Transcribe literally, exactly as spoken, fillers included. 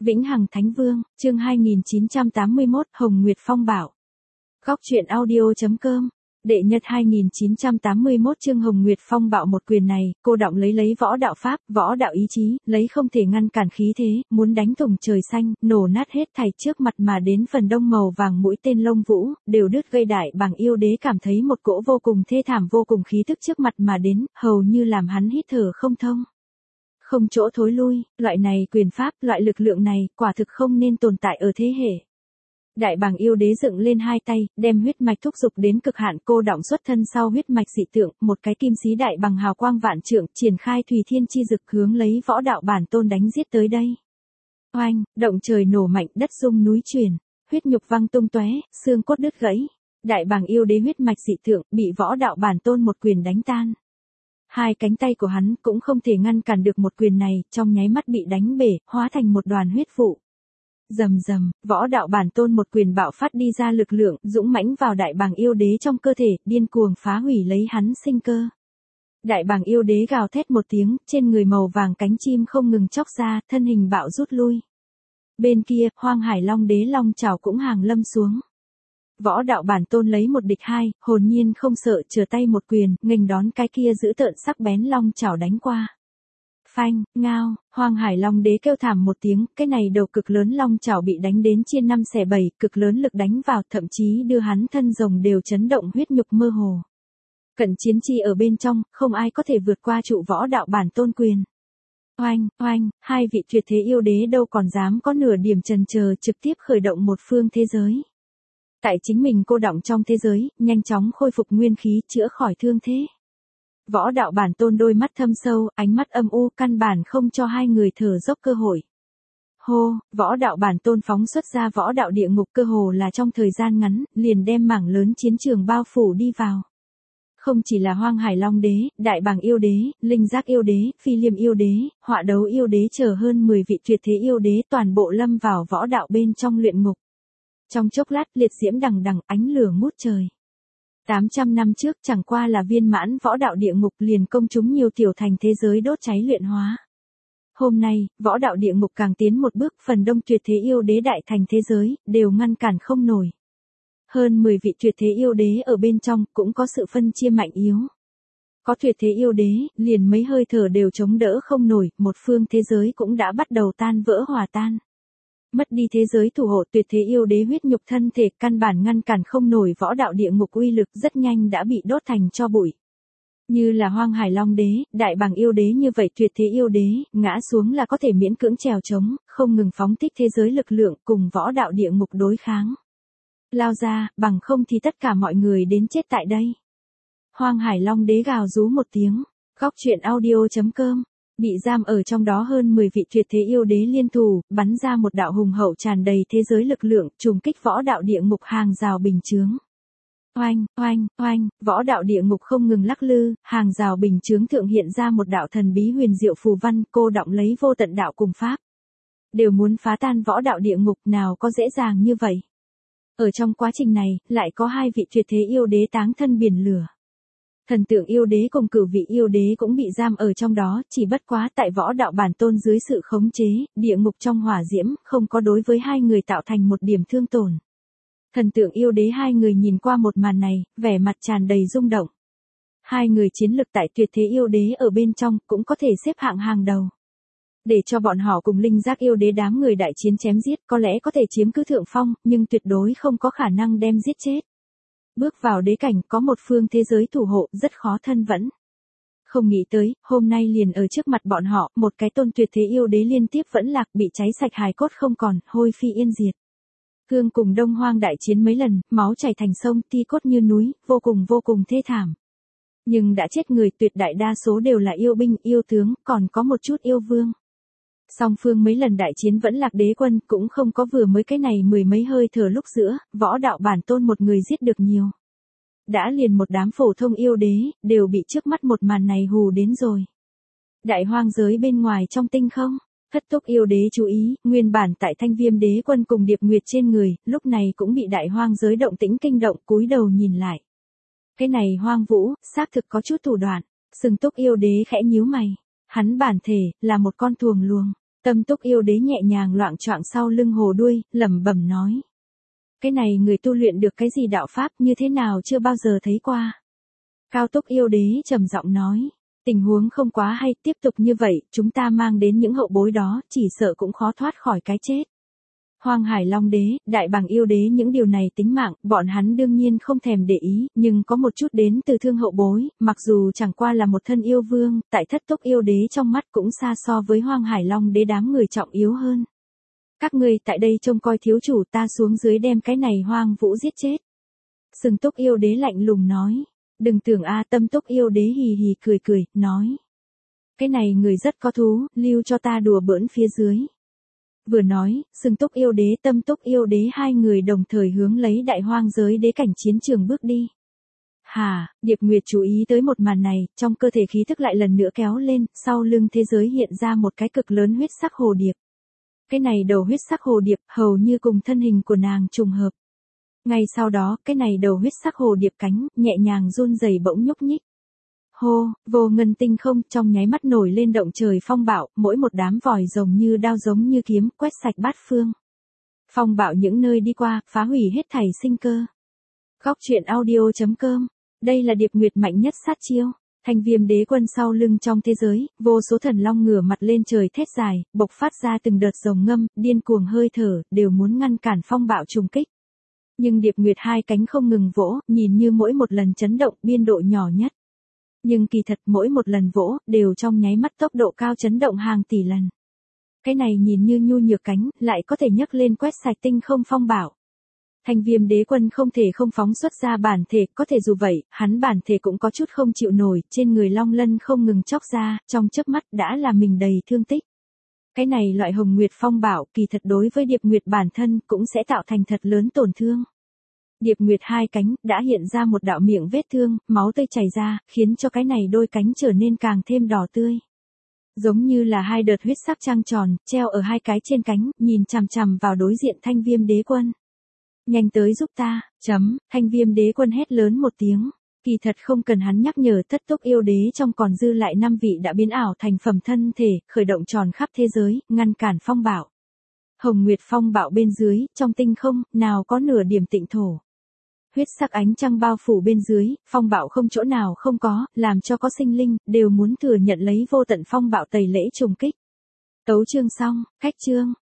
Vĩnh Hằng Thánh Vương, chương hai nghìn chín trăm tám mươi mốt, Hồng Nguyệt Phong Bảo. Góc truyện audio.com. Đệ nhật hai nghìn chín trăm tám mươi mốt chương Hồng Nguyệt Phong Bạo. Một quyền này, cô đọng lấy lấy võ đạo pháp, võ đạo ý chí, lấy không thể ngăn cản khí thế, muốn đánh thủng trời xanh, nổ nát hết thảy trước mặt mà đến phần đông màu vàng mũi tên lông vũ, đều đứt gây đại bàng yêu đế cảm thấy một cỗ vô cùng thê thảm vô cùng khí tức trước mặt mà đến, hầu như làm hắn hít thở không thông. Không chỗ thối lui, loại này quyền pháp, loại lực lượng này, quả thực không nên tồn tại ở thế hệ. Đại bàng yêu đế dựng lên hai tay, đem huyết mạch thúc dục đến cực hạn, cô đọng xuất thân sau huyết mạch dị tượng, một cái kim xí đại bằng hào quang vạn trượng, triển khai thùy thiên chi dực hướng lấy võ đạo bản tôn đánh giết tới đây. Oanh, động trời nổ mạnh, đất rung núi chuyển, huyết nhục văng tung tóe, xương cốt đứt gãy. Đại bàng yêu đế huyết mạch dị tượng, bị võ đạo bản tôn một quyền đánh tan. Hai cánh tay của hắn cũng không thể ngăn cản được một quyền này, trong nháy mắt bị đánh bể, hóa thành một đoàn huyết vụ. Rầm rầm, võ đạo bản tôn một quyền bạo phát đi ra lực lượng, dũng mãnh vào đại bàng yêu đế trong cơ thể, điên cuồng phá hủy lấy hắn sinh cơ. Đại bàng yêu đế gào thét một tiếng, trên người màu vàng cánh chim không ngừng chóc ra, thân hình bạo rút lui. Bên kia, Hoang Hải Long đế long trảo cũng hàng lâm xuống. Võ đạo bản tôn lấy một địch hai, hồn nhiên không sợ, trở tay một quyền, nghênh đón cái kia giữ tợn sắc bén long trảo đánh qua. Phanh, ngao, Hoang Hải Long đế kêu thảm một tiếng, cái này đầu cực lớn long trảo bị đánh đến chia năm xẻ bảy, cực lớn lực đánh vào, thậm chí đưa hắn thân rồng đều chấn động, huyết nhục mơ hồ. Cận chiến chi ở bên trong, không ai có thể vượt qua trụ võ đạo bản tôn quyền. Oanh, oanh, hai vị tuyệt thế yêu đế đâu còn dám có nửa điểm chần chờ, trực tiếp khởi động một phương thế giới. Tại chính mình cô đọng trong thế giới, nhanh chóng khôi phục nguyên khí, chữa khỏi thương thế. Võ đạo bản tôn đôi mắt thâm sâu, ánh mắt âm u, căn bản không cho hai người thở dốc cơ hội. Hô, võ đạo bản tôn phóng xuất ra võ đạo địa ngục, cơ hồ là trong thời gian ngắn, liền đem mảng lớn chiến trường bao phủ đi vào. Không chỉ là Hoang Hải Long đế, đại bàng yêu đế, linh giác yêu đế, phi liêm yêu đế, họa đấu yêu đế chờ hơn mười vị tuyệt thế yêu đế toàn bộ lâm vào võ đạo bên trong luyện ngục. Trong chốc lát liệt diễm đằng đằng, ánh lửa ngút trời. tám trăm năm trước chẳng qua là viên mãn võ đạo địa ngục liền công chúng nhiều tiểu thành thế giới đốt cháy luyện hóa. Hôm nay, võ đạo địa ngục càng tiến một bước, phần đông tuyệt thế yêu đế đại thành thế giới, đều ngăn cản không nổi. Hơn mười vị tuyệt thế yêu đế ở bên trong, cũng có sự phân chia mạnh yếu. Có tuyệt thế yêu đế, liền mấy hơi thở đều chống đỡ không nổi, một phương thế giới cũng đã bắt đầu tan vỡ hòa tan. Mất đi thế giới thủ hộ, tuyệt thế yêu đế huyết nhục thân thể, căn bản ngăn cản không nổi võ đạo địa ngục uy lực, rất nhanh đã bị đốt thành tro bụi. Như là Hoang Hải Long đế, đại bàng yêu đế như vậy tuyệt thế yêu đế, ngã xuống là có thể miễn cưỡng trèo trống, không ngừng phóng thích thế giới lực lượng cùng võ đạo địa ngục đối kháng. Lao ra, bằng không thì tất cả mọi người đến chết tại đây. Hoang Hải Long đế gào rú một tiếng. Góc truyện audio.com. Bị giam ở trong đó hơn mười vị tuyệt thế yêu đế liên thủ, bắn ra một đạo hùng hậu tràn đầy thế giới lực lượng, trùng kích võ đạo địa ngục hàng rào bình chướng. Oanh, oanh, oanh, võ đạo địa ngục không ngừng lắc lư, hàng rào bình chướng thượng hiện ra một đạo thần bí huyền diệu phù văn, cô đọng lấy vô tận đạo cùng pháp. Đều muốn phá tan võ đạo địa ngục, nào có dễ dàng như vậy. Ở trong quá trình này, lại có hai vị tuyệt thế yêu đế táng thân biển lửa. Thần tượng yêu đế cùng cửu vị yêu đế cũng bị giam ở trong đó, chỉ bất quá tại võ đạo bản tôn dưới sự khống chế, địa ngục trong hỏa diễm, không có đối với hai người tạo thành một điểm thương tổn. Thần tượng yêu đế hai người nhìn qua một màn này, vẻ mặt tràn đầy rung động. Hai người chiến lực tại tuyệt thế yêu đế ở bên trong, cũng có thể xếp hạng hàng đầu. Để cho bọn họ cùng linh giác yêu đế đám người đại chiến chém giết, có lẽ có thể chiếm cứ thượng phong, nhưng tuyệt đối không có khả năng đem giết chết. Bước vào đế cảnh, có một phương thế giới thủ hộ, rất khó thân vẫn. Không nghĩ tới, hôm nay liền ở trước mặt bọn họ, một cái tôn tuyệt thế yêu đế liên tiếp vẫn lạc, bị cháy sạch hài cốt không còn, hôi phi yên diệt. Cương cùng Đông Hoang đại chiến mấy lần, máu chảy thành sông, ti cốt như núi, vô cùng vô cùng thê thảm. Nhưng đã chết người tuyệt đại đa số đều là yêu binh, yêu tướng, còn có một chút yêu vương. Song phương mấy lần đại chiến vẫn lạc đế quân, cũng không có vừa mới cái này mười mấy hơi thở lúc giữa, võ đạo bản tôn một người giết được nhiều. Đã liền một đám phổ thông yêu đế, đều bị trước mắt một màn này hù đến rồi. Đại hoang giới bên ngoài trong tinh không, Thất Túc yêu đế chú ý, nguyên bản tại Thanh Viêm đế quân cùng Điệp Nguyệt trên người, lúc này cũng bị đại hoang giới động tĩnh kinh động, cúi đầu nhìn lại. Cái này Hoang Vũ, xác thực có chút thủ đoạn, Sừng Túc yêu đế khẽ nhíu mày. Hắn bản thể, là một con thuồng luồng. Tâm túc yêu đế nhẹ nhàng loạng choạng sau lưng hồ đuôi, lẩm bẩm nói. Cái này người tu luyện được cái gì đạo pháp như thế nào chưa bao giờ thấy qua. Cao túc yêu đế trầm giọng nói. Tình huống không quá hay, tiếp tục như vậy, chúng ta mang đến những hậu bối đó, chỉ sợ cũng khó thoát khỏi cái chết. Hoang Hải Long đế, Đại Bàng yêu đế những điều này tính mạng, bọn hắn đương nhiên không thèm để ý, nhưng có một chút đến từ thương hậu bối, mặc dù chẳng qua là một thân yêu vương, tại thất túc yêu đế trong mắt cũng xa so với Hoang Hải Long đế đám người trọng yếu hơn. Các ngươi tại đây trông coi thiếu chủ, ta xuống dưới đem cái này hoang vũ giết chết. Sừng túc yêu đế lạnh lùng nói. Đừng tưởng a Tâm túc yêu đế hì hì cười cười, nói. Cái này người rất có thú, lưu cho ta đùa bỡn phía dưới. Vừa nói, Sừng túc yêu đế Tâm túc yêu đế hai người đồng thời hướng lấy đại hoang giới đế cảnh chiến trường bước đi. Hà, Điệp Nguyệt chú ý tới một màn này, trong cơ thể khí thức lại lần nữa kéo lên, sau lưng thế giới hiện ra một cái cực lớn huyết sắc hồ điệp. Cái này đầu huyết sắc hồ điệp hầu như cùng thân hình của nàng trùng hợp. Ngay sau đó, cái này đầu huyết sắc hồ điệp cánh, nhẹ nhàng run rẩy bỗng nhúc nhích. Hô, vô ngân tinh không, trong nháy mắt nổi lên động trời phong bạo, mỗi một đám vòi rồng như đao giống như kiếm, quét sạch bát phương. Phong bạo những nơi đi qua, phá hủy hết thảy sinh cơ. Góc truyện audio chấm com. Đây là Điệp Nguyệt mạnh nhất sát chiêu. Thanh Viêm đế quân sau lưng trong thế giới, vô số thần long ngửa mặt lên trời thét dài, bộc phát ra từng đợt rồng ngâm, điên cuồng hơi thở, đều muốn ngăn cản phong bạo trùng kích. Nhưng Điệp Nguyệt hai cánh không ngừng vỗ, nhìn như mỗi một lần chấn động biên độ nhỏ nhất. Nhưng kỳ thật mỗi một lần vỗ, đều trong nháy mắt tốc độ cao chấn động hàng tỷ lần. Cái này nhìn như nhu nhược cánh, lại có thể nhấc lên quét sạch tinh không phong bạo. Thanh Viêm đế quân không thể không phóng xuất ra bản thể, có thể dù vậy, hắn bản thể cũng có chút không chịu nổi, trên người long lân không ngừng chóc ra, trong chớp mắt đã là mình đầy thương tích. Cái này loại hồng nguyệt phong bạo, kỳ thật đối với Điệp Nguyệt bản thân, cũng sẽ tạo thành thật lớn tổn thương. Điệp Nguyệt hai cánh, đã hiện ra một đạo miệng vết thương, máu tươi chảy ra, khiến cho cái này đôi cánh trở nên càng thêm đỏ tươi. Giống như là hai đợt huyết sắc trăng tròn, treo ở hai cái trên cánh, nhìn chằm chằm vào đối diện Thanh Viêm đế quân. Nhanh tới giúp ta, chấm, Thanh Viêm đế quân hét lớn một tiếng. Kỳ thật không cần hắn nhắc nhở, thất túc yêu đế trong còn dư lại năm vị đã biến ảo thành phẩm thân thể, khởi động tròn khắp thế giới, ngăn cản phong bạo. Hồng Nguyệt phong bạo bên dưới, trong tinh không, nào có nửa điểm tịnh thổ. Huyết sắc ánh trăng bao phủ bên dưới, phong bạo không chỗ nào không có, làm cho có sinh linh, đều muốn thừa nhận lấy vô tận phong bạo tẩy lễ trùng kích. Tấu chương xong, cách chương.